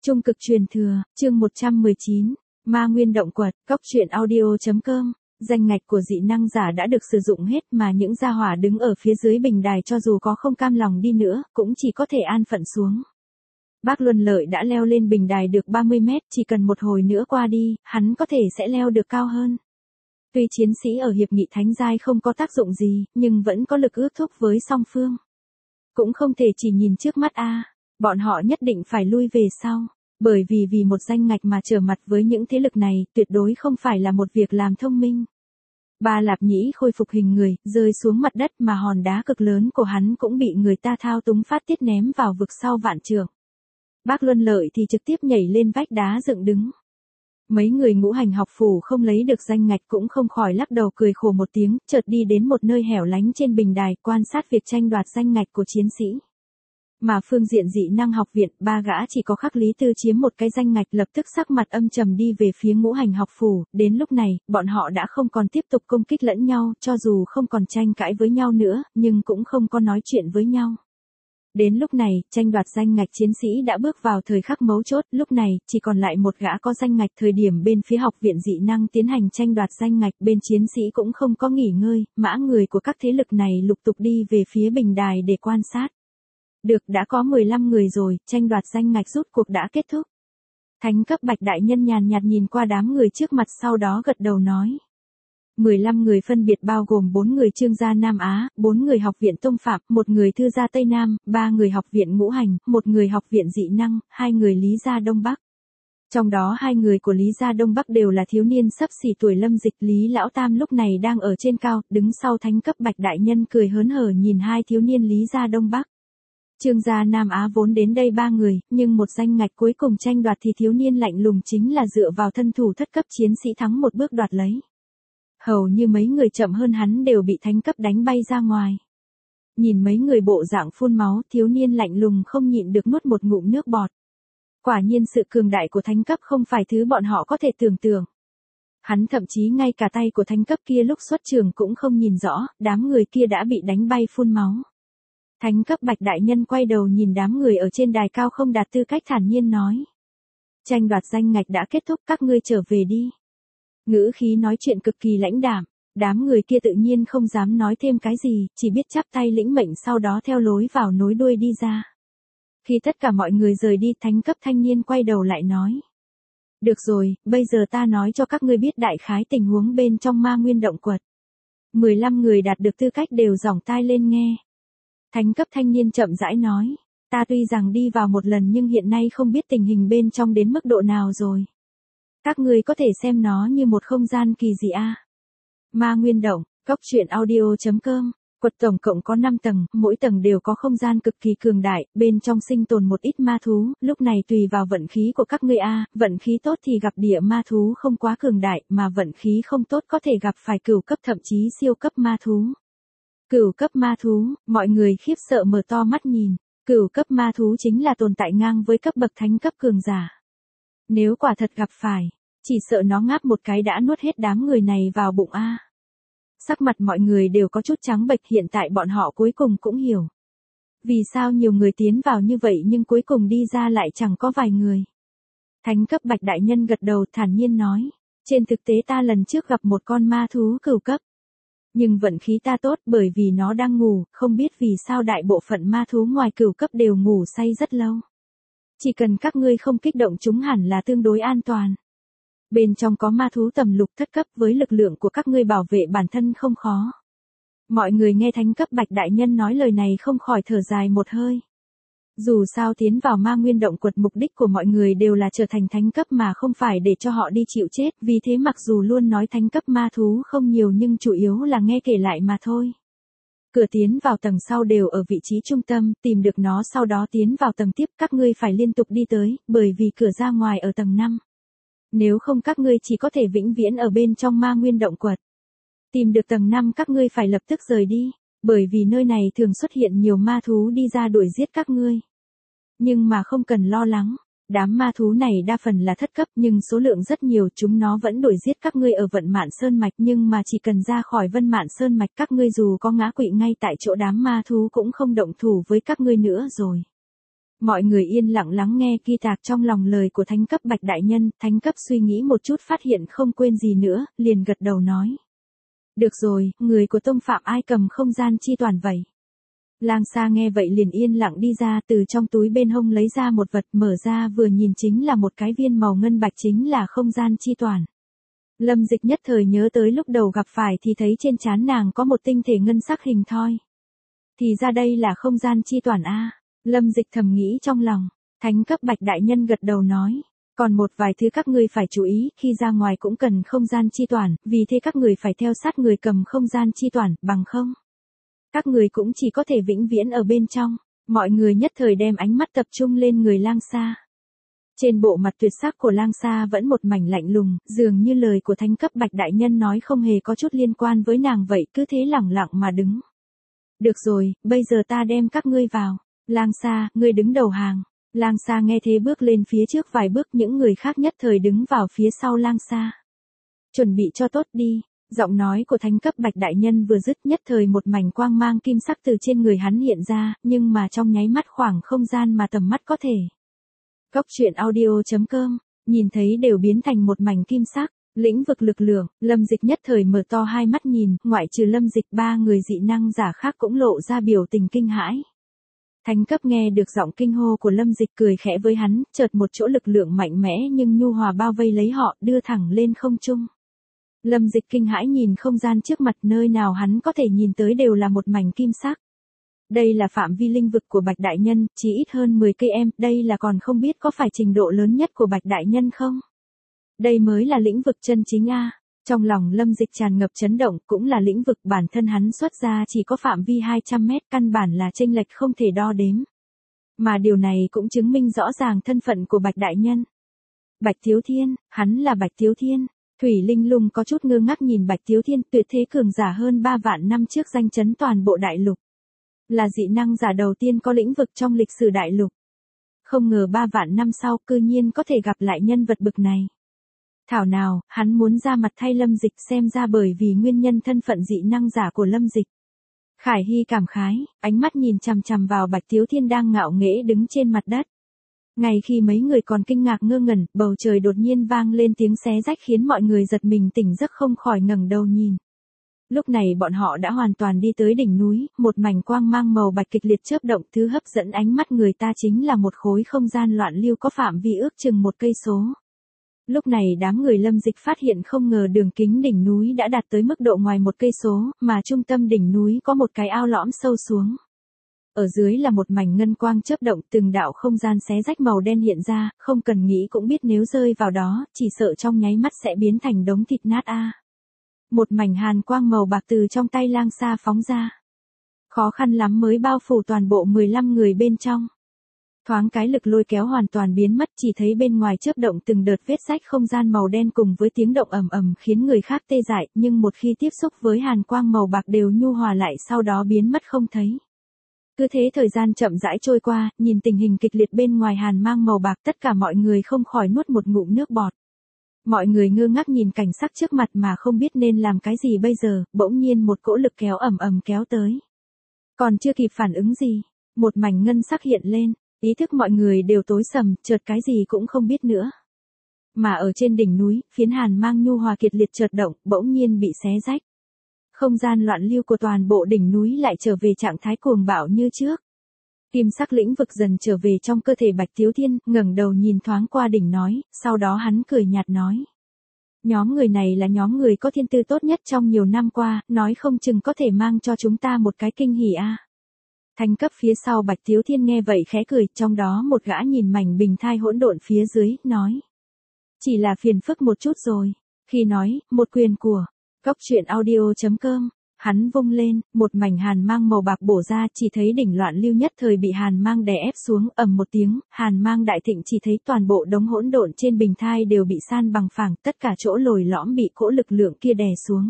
Trung cực truyền thừa, chương 119, Ma Nguyên động quật, Cóc truyện audio.com. Danh ngạch của dị năng giả đã được sử dụng hết mà những gia hỏa đứng ở phía dưới bình đài cho dù có không cam lòng đi nữa, cũng chỉ có thể an phận xuống. Bác Luân Lợi đã leo lên bình đài được 30 mét, chỉ cần một hồi nữa qua đi, hắn có thể sẽ leo được cao hơn. Tuy chiến sĩ ở hiệp nghị thánh giai không có tác dụng gì, nhưng vẫn có lực ước thúc với song phương. Cũng không thể chỉ nhìn trước mắt bọn họ nhất định phải lui về sau, bởi vì một danh ngạch mà trở mặt với những thế lực này, tuyệt đối không phải là một việc làm thông minh. Ba Lạp Nhĩ khôi phục hình người, rơi xuống mặt đất mà hòn đá cực lớn của hắn cũng bị người ta thao túng phát tiết ném vào vực sau vạn trượng. Bác Luân Lợi thì trực tiếp nhảy lên vách đá dựng đứng. Mấy người ngũ hành học phủ không lấy được danh ngạch cũng không khỏi lắc đầu cười khổ một tiếng, chợt đi đến một nơi hẻo lánh trên bình đài quan sát việc tranh đoạt danh ngạch của chiến sĩ. Mà phương diện dị năng học viện, ba gã chỉ có Khắc Lý Tư chiếm một cái danh ngạch lập tức sắc mặt âm trầm đi về phía ngũ hành học phủ. Đến lúc này, bọn họ đã không còn tiếp tục công kích lẫn nhau, cho dù không còn tranh cãi với nhau nữa, nhưng cũng không có nói chuyện với nhau. Đến lúc này, tranh đoạt danh ngạch chiến sĩ đã bước vào thời khắc mấu chốt, lúc này, chỉ còn lại một gã có danh ngạch. Thời điểm bên phía học viện dị năng tiến hành tranh đoạt danh ngạch, bên chiến sĩ cũng không có nghỉ ngơi, mã người của các thế lực này lục tục đi về phía bình đài để quan sát. Được, đã có 15 người rồi, tranh đoạt danh ngạch rút cuộc đã kết thúc. Thánh cấp Bạch đại nhân nhàn nhạt nhìn qua đám người trước mặt sau đó gật đầu nói. 15 người phân biệt bao gồm 4 người Trương gia Nam Á, 4 người học viện Tông Phạm, 1 người Thư gia Tây Nam, 3 người học viện Ngũ Hành, 1 người học viện Dị Năng, 2 người Lý gia Đông Bắc. Trong đó 2 người của Lý gia Đông Bắc đều là thiếu niên sắp xỉ tuổi Lâm Dịch. Lý Lão Tam lúc này đang ở trên cao, đứng sau thánh cấp Bạch đại nhân cười hớn hở nhìn 2 thiếu niên Lý gia Đông Bắc. Trương gia Nam Á vốn đến đây 3 người, nhưng một danh ngạch cuối cùng tranh đoạt thì thiếu niên lạnh lùng chính là dựa vào thân thủ thất cấp chiến sĩ thắng một bước đoạt lấy. Hầu như mấy người chậm hơn hắn đều bị thánh cấp đánh bay ra ngoài. Nhìn mấy người bộ dạng phun máu, thiếu niên lạnh lùng không nhịn được nuốt một ngụm nước bọt. Quả nhiên sự cường đại của thánh cấp không phải thứ bọn họ có thể tưởng tượng. Hắn thậm chí ngay cả tay của thánh cấp kia lúc xuất trường cũng không nhìn rõ, đám người kia đã bị đánh bay phun máu. Thánh cấp Bạch đại nhân quay đầu nhìn đám người ở trên đài cao không đạt tư cách thản nhiên nói. Tranh đoạt danh ngạch đã kết thúc, các ngươi trở về đi. Ngữ khí nói chuyện cực kỳ lãnh đạm, đám người kia tự nhiên không dám nói thêm cái gì, chỉ biết chắp tay lĩnh mệnh sau đó theo lối vào nối đuôi đi ra. Khi tất cả mọi người rời đi, thánh cấp thanh niên quay đầu lại nói. Được rồi, bây giờ ta nói cho các ngươi biết đại khái tình huống bên trong Ma Nguyên động quật. 15 người đạt được tư cách đều giỏng tai lên nghe. Thánh cấp thanh niên chậm rãi nói, ta tuy rằng đi vào một lần nhưng hiện nay không biết tình hình bên trong đến mức độ nào rồi. Các ngươi có thể xem nó như một không gian kỳ dị Ma Nguyên động, Cóc truyện audio.com. Quật tổng cộng có 5 tầng, mỗi tầng đều có không gian cực kỳ cường đại, bên trong sinh tồn một ít ma thú, lúc này tùy vào vận khí của các ngươi vận khí tốt thì gặp địa ma thú không quá cường đại, mà vận khí không tốt có thể gặp phải cửu cấp thậm chí siêu cấp ma thú. Cửu cấp ma thú, mọi người khiếp sợ mở to mắt nhìn, cửu cấp ma thú chính là tồn tại ngang với cấp bậc thánh cấp cường giả. Nếu quả thật gặp phải, chỉ sợ nó ngáp một cái đã nuốt hết đám người này vào bụng Sắc mặt mọi người đều có chút trắng bệch, hiện tại bọn họ cuối cùng cũng hiểu. Vì sao nhiều người tiến vào như vậy nhưng cuối cùng đi ra lại chẳng có vài người. Thánh cấp Bạch đại nhân gật đầu thản nhiên nói, trên thực tế ta lần trước gặp một con ma thú cửu cấp. Nhưng vận khí ta tốt bởi vì nó đang ngủ, không biết vì sao đại bộ phận ma thú ngoài cửu cấp đều ngủ say rất lâu. Chỉ cần các ngươi không kích động chúng hẳn là tương đối an toàn. Bên trong có ma thú tầm lục thất cấp, với lực lượng của các ngươi bảo vệ bản thân không khó. Mọi người nghe thánh cấp Bạch đại nhân nói lời này không khỏi thở dài một hơi. Dù sao tiến vào Ma Nguyên động quật mục đích của mọi người đều là trở thành thánh cấp mà không phải để cho họ đi chịu chết, vì thế mặc dù luôn nói thánh cấp ma thú không nhiều nhưng chủ yếu là nghe kể lại mà thôi. Cửa tiến vào tầng sau đều ở vị trí trung tâm, tìm được nó sau đó tiến vào tầng tiếp, các ngươi phải liên tục đi tới, bởi vì cửa ra ngoài ở tầng 5. Nếu không các ngươi chỉ có thể vĩnh viễn ở bên trong Ma Nguyên động quật. Tìm được tầng 5 các ngươi phải lập tức rời đi, bởi vì nơi này thường xuất hiện nhiều ma thú đi ra đuổi giết các ngươi. Nhưng mà không cần lo lắng, đám ma thú này đa phần là thất cấp nhưng số lượng rất nhiều, chúng nó vẫn đuổi giết các ngươi ở Vận Mạn Sơn Mạch, nhưng mà chỉ cần ra khỏi Vân Mạn Sơn Mạch các ngươi dù có ngã quỵ ngay tại chỗ đám ma thú cũng không động thủ với các ngươi nữa rồi. Mọi người yên lặng lắng nghe ghi tạc trong lòng lời của thánh cấp Bạch Đại Nhân, thánh cấp suy nghĩ một chút phát hiện không quên gì nữa, liền gật đầu nói. Được rồi, người của tông phạm ai cầm không gian chi toàn vậy? Lang Sa nghe vậy liền yên lặng đi ra từ trong túi bên hông lấy ra một vật mở ra vừa nhìn chính là một cái viên màu ngân bạch chính là không gian chi toàn. Lâm Dịch nhất thời nhớ tới lúc đầu gặp phải thì thấy trên trán nàng có một tinh thể ngân sắc hình thoi. Thì ra đây là không gian chi toàn a. Lâm Dịch thầm nghĩ trong lòng, thánh cấp Bạch Đại Nhân gật đầu nói. Còn một vài thứ các ngươi phải chú ý, khi ra ngoài cũng cần không gian chi toàn, vì thế các người phải theo sát người cầm không gian chi toàn, bằng không. Các người cũng chỉ có thể vĩnh viễn ở bên trong. Mọi người nhất thời đem ánh mắt tập trung lên người Lang Sa. Trên bộ mặt tuyệt sắc của Lang Sa vẫn một mảnh lạnh lùng, dường như lời của thánh cấp Bạch Đại Nhân nói không hề có chút liên quan với nàng vậy, cứ thế lẳng lặng mà đứng. Được rồi, bây giờ ta đem các ngươi vào. Lang Sa, ngươi đứng đầu hàng. Lang Sa nghe thế bước lên phía trước vài bước, những người khác nhất thời đứng vào phía sau Lang Sa. Chuẩn bị cho tốt đi. Giọng nói của thánh cấp Bạch Đại Nhân vừa dứt nhất thời một mảnh quang mang kim sắc từ trên người hắn hiện ra, nhưng mà trong nháy mắt khoảng không gian mà tầm mắt có thể. Cốc truyện audio.com, nhìn thấy đều biến thành một mảnh kim sắc, lĩnh vực lực lượng, Lâm Dịch nhất thời mở to hai mắt nhìn, ngoại trừ Lâm Dịch ba người dị năng giả khác cũng lộ ra biểu tình kinh hãi. Thánh cấp nghe được giọng kinh hô của Lâm Dịch cười khẽ với hắn, chợt một chỗ lực lượng mạnh mẽ nhưng nhu hòa bao vây lấy họ, đưa thẳng lên không trung. Lâm Dịch kinh hãi nhìn không gian trước mặt, nơi nào hắn có thể nhìn tới đều là một mảnh kim sắc. Đây là phạm vi linh vực của Bạch Đại Nhân, chỉ ít hơn 10 cây em, đây là còn không biết có phải trình độ lớn nhất của Bạch Đại Nhân không? Đây mới là lĩnh vực chân chính a. Trong lòng Lâm Dịch tràn ngập chấn động, cũng là lĩnh vực bản thân hắn xuất ra chỉ có phạm vi 200 mét, căn bản là chênh lệch không thể đo đếm. Mà điều này cũng chứng minh rõ ràng thân phận của Bạch Đại Nhân. Bạch Thiếu Thiên, hắn là Bạch Thiếu Thiên. Thủy Linh Lung có chút ngơ ngác nhìn Bạch Thiếu Thiên, tuyệt thế cường giả hơn 3 vạn năm trước danh chấn toàn bộ đại lục. Là dị năng giả đầu tiên có lĩnh vực trong lịch sử đại lục. Không ngờ 3 vạn năm sau cư nhiên có thể gặp lại nhân vật bực này. Thảo nào, hắn muốn ra mặt thay Lâm Dịch, xem ra bởi vì nguyên nhân thân phận dị năng giả của Lâm Dịch. Khải Hy cảm khái, ánh mắt nhìn chằm chằm vào Bạch Thiếu Thiên đang ngạo nghễ đứng trên mặt đất. Ngay khi mấy người còn kinh ngạc ngơ ngẩn, bầu trời đột nhiên vang lên tiếng xé rách khiến mọi người giật mình tỉnh giấc không khỏi ngẩng đầu nhìn. Lúc này bọn họ đã hoàn toàn đi tới đỉnh núi, một mảnh quang mang màu bạch kịch liệt chớp động, thứ hấp dẫn ánh mắt người ta chính là một khối không gian loạn lưu có phạm vi ước chừng 1 cây số. Lúc này đám người Lâm Dịch phát hiện không ngờ đường kính đỉnh núi đã đạt tới mức độ ngoài 1 cây số, mà trung tâm đỉnh núi có một cái ao lõm sâu xuống. Ở dưới là một mảnh ngân quang chớp động, từng đạo không gian xé rách màu đen hiện ra, không cần nghĩ cũng biết nếu rơi vào đó, chỉ sợ trong nháy mắt sẽ biến thành đống thịt nát a. Một mảnh hàn quang màu bạc từ trong tay Lang Sa phóng ra. Khó khăn lắm mới bao phủ toàn bộ 15 người bên trong. Thoáng cái lực lôi kéo hoàn toàn biến mất, chỉ thấy bên ngoài chớp động từng đợt vết rách không gian màu đen cùng với tiếng động ầm ầm khiến người khác tê dại, nhưng một khi tiếp xúc với hàn quang màu bạc đều nhu hòa lại sau đó biến mất không thấy. Cứ thế thời gian chậm rãi trôi qua, nhìn tình hình kịch liệt bên ngoài hàn mang màu bạc, tất cả mọi người không khỏi nuốt một ngụm nước bọt. Mọi người ngơ ngác nhìn cảnh sắc trước mặt mà không biết nên làm cái gì bây giờ, bỗng nhiên một cỗ lực kéo ầm ầm kéo tới. Còn chưa kịp phản ứng gì, một mảnh ngân sắc hiện lên, ý thức mọi người đều tối sầm, chợt cái gì cũng không biết nữa. Mà ở trên đỉnh núi, phiến hàn mang nhu hòa kiệt liệt chợt động, bỗng nhiên bị xé rách. Không gian loạn lưu của toàn bộ đỉnh núi lại trở về trạng thái cuồng bạo như trước. Kim sắc lĩnh vực dần trở về trong cơ thể Bạch Thiếu Thiên, ngẩng đầu nhìn thoáng qua đỉnh nói, sau đó hắn cười nhạt nói. Nhóm người này là nhóm người có thiên tư tốt nhất trong nhiều năm qua, nói không chừng có thể mang cho chúng ta một cái kinh hỉ a. Thánh cấp phía sau Bạch Thiếu Thiên nghe vậy khẽ cười, trong đó một gã nhìn mảnh bình thai hỗn độn phía dưới, nói. Chỉ là phiền phức một chút rồi. Khi nói, một quyền của Cốc truyện audio.com, hắn vung lên, một mảnh hàn mang màu bạc bổ ra, chỉ thấy đỉnh loạn lưu nhất thời bị hàn mang đè ép xuống, ầm một tiếng, hàn mang đại thịnh, chỉ thấy toàn bộ đống hỗn độn trên bình thai đều bị san bằng phẳng, tất cả chỗ lồi lõm bị cỗ lực lượng kia đè xuống.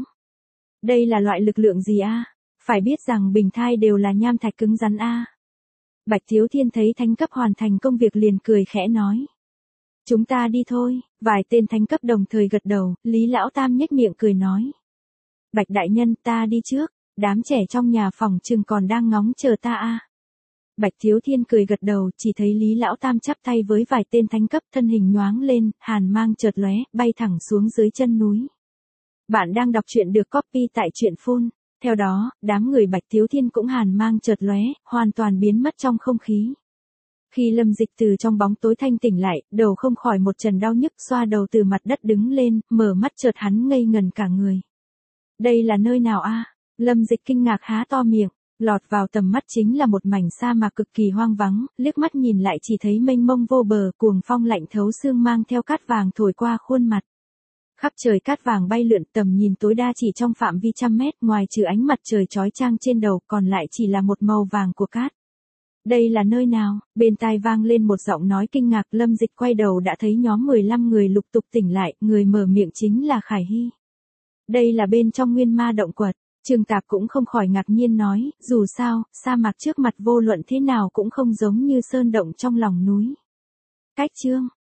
Đây là loại lực lượng gì a? Phải biết rằng bình thai đều là nham thạch cứng rắn a. Bạch Thiếu Thiên thấy thánh cấp hoàn thành công việc liền cười khẽ nói. Chúng ta đi thôi, vài tên thánh cấp đồng thời gật đầu, Lý Lão Tam nhếch miệng cười nói. Bạch Đại Nhân, ta đi trước, đám trẻ trong nhà phòng chừng còn đang ngóng chờ ta a. Bạch Thiếu Thiên cười gật đầu, chỉ thấy Lý Lão Tam chắp tay với vài tên thánh cấp, thân hình nhoáng lên, hàn mang chợt lóe, bay thẳng xuống dưới chân núi. Bạn đang đọc truyện được copy tại truyện phone. Theo đó, đám người Bạch Thiếu Thiên cũng hàn mang chợt lóe, hoàn toàn biến mất trong không khí. Khi Lâm Dịch từ trong bóng tối thanh tỉnh lại, đầu không khỏi một trận đau nhức, xoa đầu từ mặt đất đứng lên, mở mắt chợt hắn ngây ngần cả người. Đây là nơi nào a? Lâm Dịch kinh ngạc há to miệng, lọt vào tầm mắt chính là một mảnh sa mạc cực kỳ hoang vắng, liếc mắt nhìn lại chỉ thấy mênh mông vô bờ, cuồng phong lạnh thấu xương mang theo cát vàng thổi qua khuôn mặt. Khắp trời cát vàng bay lượn, tầm nhìn tối đa chỉ trong phạm vi trăm mét, ngoài trừ ánh mặt trời chói chang trên đầu, còn lại chỉ là một màu vàng của cát. Đây là nơi nào? Bên tai vang lên một giọng nói kinh ngạc, Lâm Dịch quay đầu đã thấy nhóm 15 người lục tục tỉnh lại, người mở miệng chính là Khải Hy. Đây là bên trong Nguyên Ma động quật. Trương Tạp cũng không khỏi ngạc nhiên nói, dù sao, sa mạc trước mặt vô luận thế nào cũng không giống như sơn động trong lòng núi. Cách chương,